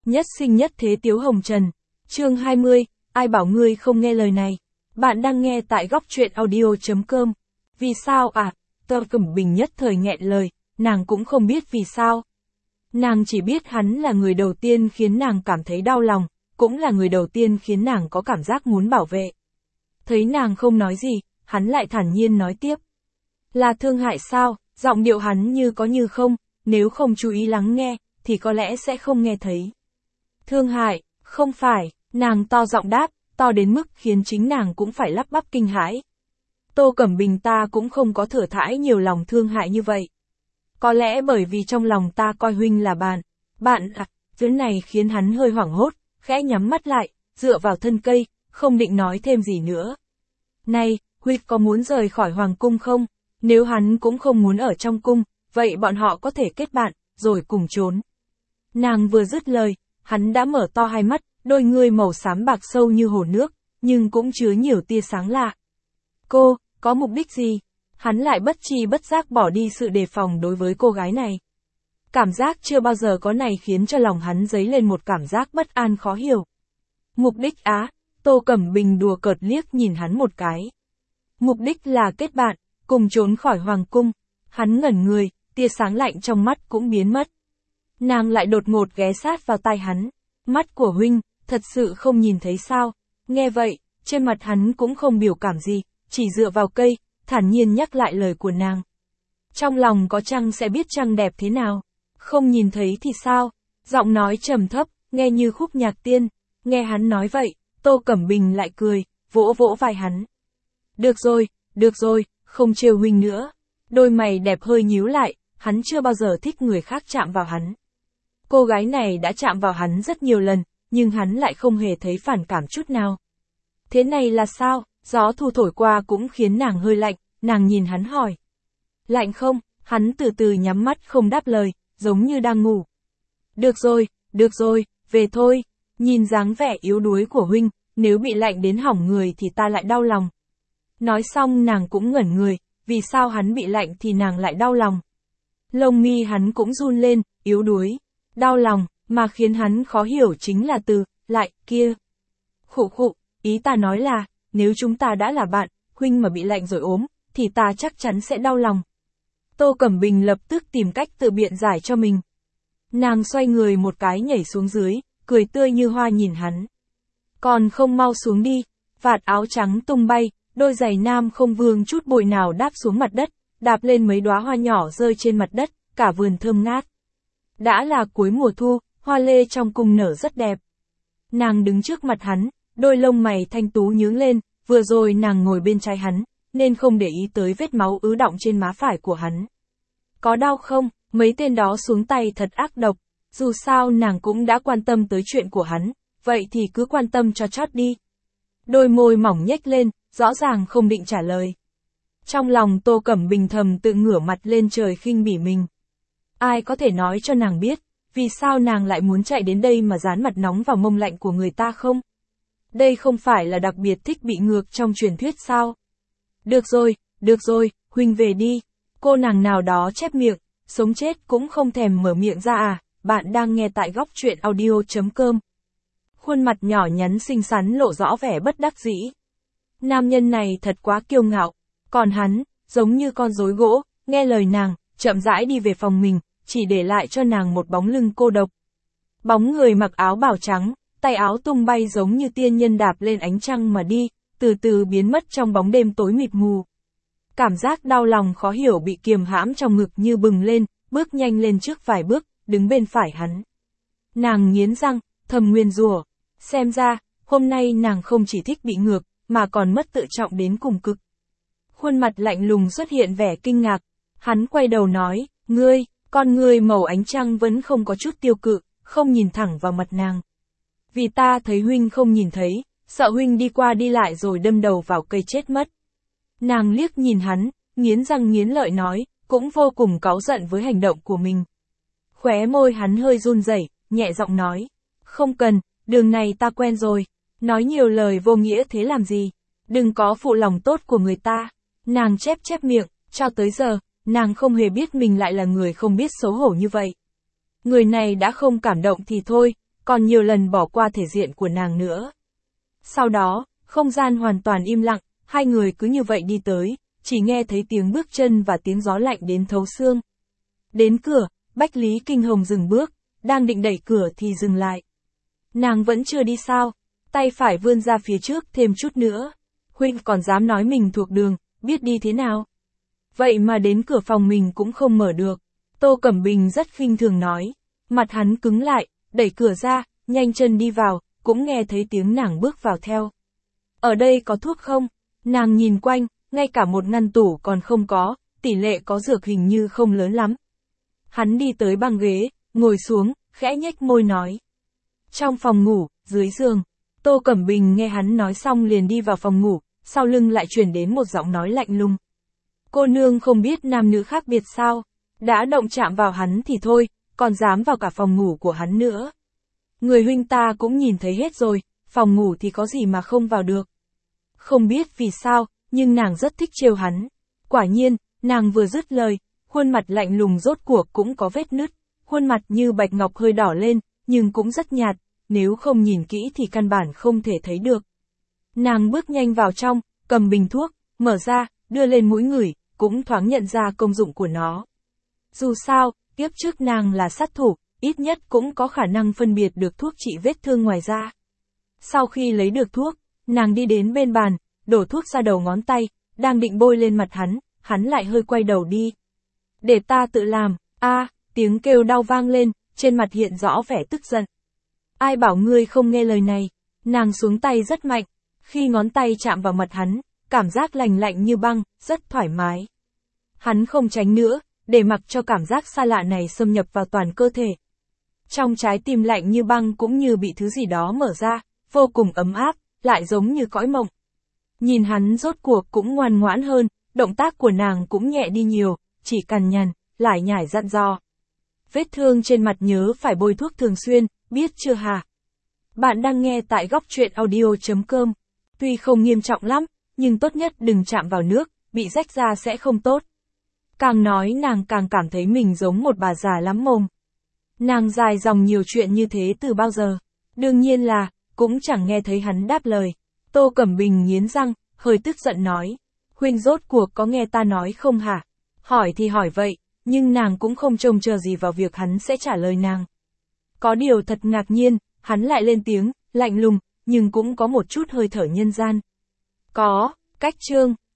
Nhất sinh nhất thế Tiếu Hồng Trần. Chương 20, ai bảo ngươi không nghe lời này. Bạn đang nghe tại góc truyện audio.com. Vì sao à? Tô Cẩm Bình nhất thời nghẹn lời, nàng cũng không biết vì sao. Nàng chỉ biết hắn là người đầu tiên khiến nàng cảm thấy đau lòng, cũng là người đầu tiên khiến nàng có cảm giác muốn bảo vệ. Thấy nàng không nói gì, hắn lại thản nhiên nói tiếp. Là thương hại sao? Giọng điệu hắn như có như không, nếu không chú ý lắng nghe, thì có lẽ sẽ không nghe thấy. Thương hại, không phải, nàng to giọng đáp, to đến mức khiến chính nàng cũng phải lắp bắp kinh hãi. Tô Cẩm Bình ta cũng không có thừa thãi nhiều lòng thương hại như vậy. Có lẽ bởi vì trong lòng ta coi huynh là bạn. Bạn à, chuyện này khiến hắn hơi hoảng hốt, khẽ nhắm mắt lại, dựa vào thân cây, không định nói thêm gì nữa. Này, huynh có muốn rời khỏi hoàng cung không? Nếu hắn cũng không muốn ở trong cung, vậy bọn họ có thể kết bạn, rồi cùng trốn. Nàng vừa dứt lời, hắn đã mở to hai mắt, đôi ngươi màu xám bạc sâu như hồ nước, nhưng cũng chứa nhiều tia sáng lạ. Cô, có mục đích gì? Hắn lại bất tri bất giác bỏ đi sự đề phòng đối với cô gái này. Cảm giác chưa bao giờ có này khiến cho lòng hắn dấy lên một cảm giác bất an khó hiểu. Mục đích á? Tô Cẩm Bình đùa cợt liếc nhìn hắn một cái. Mục đích là kết bạn, cùng trốn khỏi hoàng cung. Hắn ngẩn người, tia sáng lạnh trong mắt cũng biến mất. Nàng lại đột ngột ghé sát vào tai hắn. Mắt của huynh, thật sự không nhìn thấy sao? Nghe vậy, trên mặt hắn cũng không biểu cảm gì, chỉ dựa vào cây, thản nhiên nhắc lại lời của nàng. Trong lòng có trăng sẽ biết trăng đẹp thế nào? Không nhìn thấy thì sao? Giọng nói trầm thấp, nghe như khúc nhạc tiên. Nghe hắn nói vậy, Tô Cẩm Bình lại cười, vỗ vỗ vai hắn. Được rồi, không trêu huynh nữa. Đôi mày đẹp hơi nhíu lại, hắn chưa bao giờ thích người khác chạm vào hắn. Cô gái này đã chạm vào hắn rất nhiều lần, nhưng hắn lại không hề thấy phản cảm chút nào. Thế này là sao? Gió thu thổi qua cũng khiến nàng hơi lạnh, nàng nhìn hắn hỏi. Lạnh không? Hắn từ từ nhắm mắt không đáp lời, giống như đang ngủ. Được rồi, về thôi. Nhìn dáng vẻ yếu đuối của huynh, nếu bị lạnh đến hỏng người thì ta lại đau lòng. Nói xong nàng cũng ngẩn người, vì sao hắn bị lạnh thì nàng lại đau lòng. Lông mi hắn cũng run lên, yếu đuối. Đau lòng, mà khiến hắn khó hiểu chính là từ, lại, kia. Khụ, ý ta nói là, nếu chúng ta đã là bạn, huynh mà bị lạnh rồi ốm, thì ta chắc chắn sẽ đau lòng. Tô Cẩm Bình lập tức tìm cách tự biện giải cho mình. Nàng xoay người một cái nhảy xuống dưới, cười tươi như hoa nhìn hắn. Còn không mau xuống đi, vạt áo trắng tung bay, đôi giày nam không vương chút bụi nào đáp xuống mặt đất, đạp lên mấy đóa hoa nhỏ rơi trên mặt đất, cả vườn thơm ngát. Đã là cuối mùa thu, hoa lê trong cung nở rất đẹp. Nàng đứng trước mặt hắn, đôi lông mày thanh tú nhướng lên, vừa rồi nàng ngồi bên trái hắn, nên không để ý tới vết máu ứ đọng trên má phải của hắn. Có đau không? Mấy tên đó xuống tay thật ác độc, dù sao nàng cũng đã quan tâm tới chuyện của hắn, vậy thì cứ quan tâm cho chót đi. Đôi môi mỏng nhếch lên, rõ ràng không định trả lời. Trong lòng Tô Cẩm Bình thầm tự ngửa mặt lên trời khinh bỉ mình. Ai có thể nói cho nàng biết, vì sao nàng lại muốn chạy đến đây mà dán mặt nóng vào mông lạnh của người ta không? Đây không phải là đặc biệt thích bị ngược trong truyền thuyết sao? Được rồi, huynh về đi. Cô nàng nào đó chép miệng, sống chết cũng không thèm mở miệng ra à, bạn đang nghe tại góc truyện audio.com. Khuôn mặt nhỏ nhắn xinh xắn lộ rõ vẻ bất đắc dĩ. Nam nhân này thật quá kiêu ngạo, còn hắn, giống như con rối gỗ, nghe lời nàng, chậm rãi đi về phòng mình, chỉ để lại cho nàng một bóng lưng cô độc. Bóng người mặc áo bào trắng, tay áo tung bay giống như tiên nhân đạp lên ánh trăng mà đi, từ từ biến mất trong bóng đêm tối mịt mù. Cảm giác đau lòng khó hiểu bị kiềm hãm trong ngực như bừng lên, bước nhanh lên trước vài bước, đứng bên phải hắn. Nàng nghiến răng, thầm nguyền rủa, xem ra, hôm nay nàng không chỉ thích bị ngược, mà còn mất tự trọng đến cùng cực. Khuôn mặt lạnh lùng xuất hiện vẻ kinh ngạc, hắn quay đầu nói, con ngươi màu ánh trăng vẫn không có chút tiêu cự, không nhìn thẳng vào mặt nàng. Vì ta thấy huynh không nhìn thấy, sợ huynh đi qua đi lại rồi đâm đầu vào cây chết mất. Nàng liếc nhìn hắn, nghiến răng nghiến lợi nói, cũng vô cùng cáu giận với hành động của mình. Khóe môi hắn hơi run rẩy, nhẹ giọng nói, không cần, đường này ta quen rồi, nói nhiều lời vô nghĩa thế làm gì, đừng có phụ lòng tốt của người ta. Nàng chép miệng, cho tới giờ, nàng không hề biết mình lại là người không biết xấu hổ như vậy. Người này đã không cảm động thì thôi, còn nhiều lần bỏ qua thể diện của nàng nữa. Sau đó, không gian hoàn toàn im lặng, hai người cứ như vậy đi tới, chỉ nghe thấy tiếng bước chân và tiếng gió lạnh đến thấu xương. Đến cửa, Bách Lý Kinh Hồng dừng bước, đang định đẩy cửa thì dừng lại. Nàng vẫn chưa đi sao, tay phải vươn ra phía trước thêm chút nữa. Huynh còn dám nói mình thuộc đường, biết đi thế nào? Vậy mà đến cửa phòng mình cũng không mở được. Tô Cẩm Bình rất khinh thường nói. Mặt hắn cứng lại, đẩy cửa ra, nhanh chân đi vào, cũng nghe thấy tiếng nàng bước vào theo. Ở đây có thuốc không? Nàng nhìn quanh, ngay cả một ngăn tủ còn không có, tỷ lệ có dược hình như không lớn lắm. Hắn đi tới băng ghế, ngồi xuống, khẽ nhếch môi nói. Trong phòng ngủ, dưới giường. Tô Cẩm Bình nghe hắn nói xong liền đi vào phòng ngủ, sau lưng lại truyền đến một giọng nói lạnh lùng. Cô nương không biết nam nữ khác biệt sao? Đã động chạm vào hắn thì thôi, còn dám vào cả phòng ngủ của hắn nữa. Người huynh ta cũng nhìn thấy hết rồi, phòng ngủ thì có gì mà không vào được. Không biết vì sao, nhưng nàng rất thích trêu hắn. Quả nhiên, nàng vừa dứt lời, khuôn mặt lạnh lùng rốt cuộc cũng có vết nứt, khuôn mặt như bạch ngọc hơi đỏ lên, nhưng cũng rất nhạt, nếu không nhìn kỹ thì căn bản không thể thấy được. Nàng bước nhanh vào trong, cầm bình thuốc, mở ra, đưa lên mũi ngửi, cũng thoáng nhận ra công dụng của nó. Dù sao, kiếp trước nàng là sát thủ, ít nhất cũng có khả năng phân biệt được thuốc trị vết thương ngoài da. Sau khi lấy được thuốc, nàng đi đến bên bàn, đổ thuốc ra đầu ngón tay, đang định bôi lên mặt hắn lại hơi quay đầu đi. Để ta tự làm, tiếng kêu đau vang lên, trên mặt hiện rõ vẻ tức giận. Ai bảo ngươi không nghe lời này, nàng xuống tay rất mạnh, khi ngón tay chạm vào mặt hắn, cảm giác lành lạnh như băng, rất thoải mái. Hắn không tránh nữa, để mặc cho cảm giác xa lạ này xâm nhập vào toàn cơ thể. Trong trái tim lạnh như băng cũng như bị thứ gì đó mở ra, vô cùng ấm áp, lại giống như cõi mộng. Nhìn hắn rốt cuộc cũng ngoan ngoãn hơn, động tác của nàng cũng nhẹ đi nhiều, chỉ cằn nhằn, lải nhải dặn dò. Vết thương trên mặt nhớ phải bôi thuốc thường xuyên, biết chưa hả? Bạn đang nghe tại góc truyện audio.com. Tuy không nghiêm trọng lắm, nhưng tốt nhất đừng chạm vào nước, bị rách ra sẽ không tốt. Càng nói nàng càng cảm thấy mình giống một bà già lắm mồm. Nàng dài dòng nhiều chuyện như thế từ bao giờ? Đương nhiên là, cũng chẳng nghe thấy hắn đáp lời. Tô Cẩm Bình nghiến răng, hơi tức giận nói. Huynh rốt cuộc có nghe ta nói không hả? Hỏi thì hỏi vậy, nhưng nàng cũng không trông chờ gì vào việc hắn sẽ trả lời nàng. Có điều thật ngạc nhiên, hắn lại lên tiếng, lạnh lùng, nhưng cũng có một chút hơi thở nhân gian. Có, cách chương.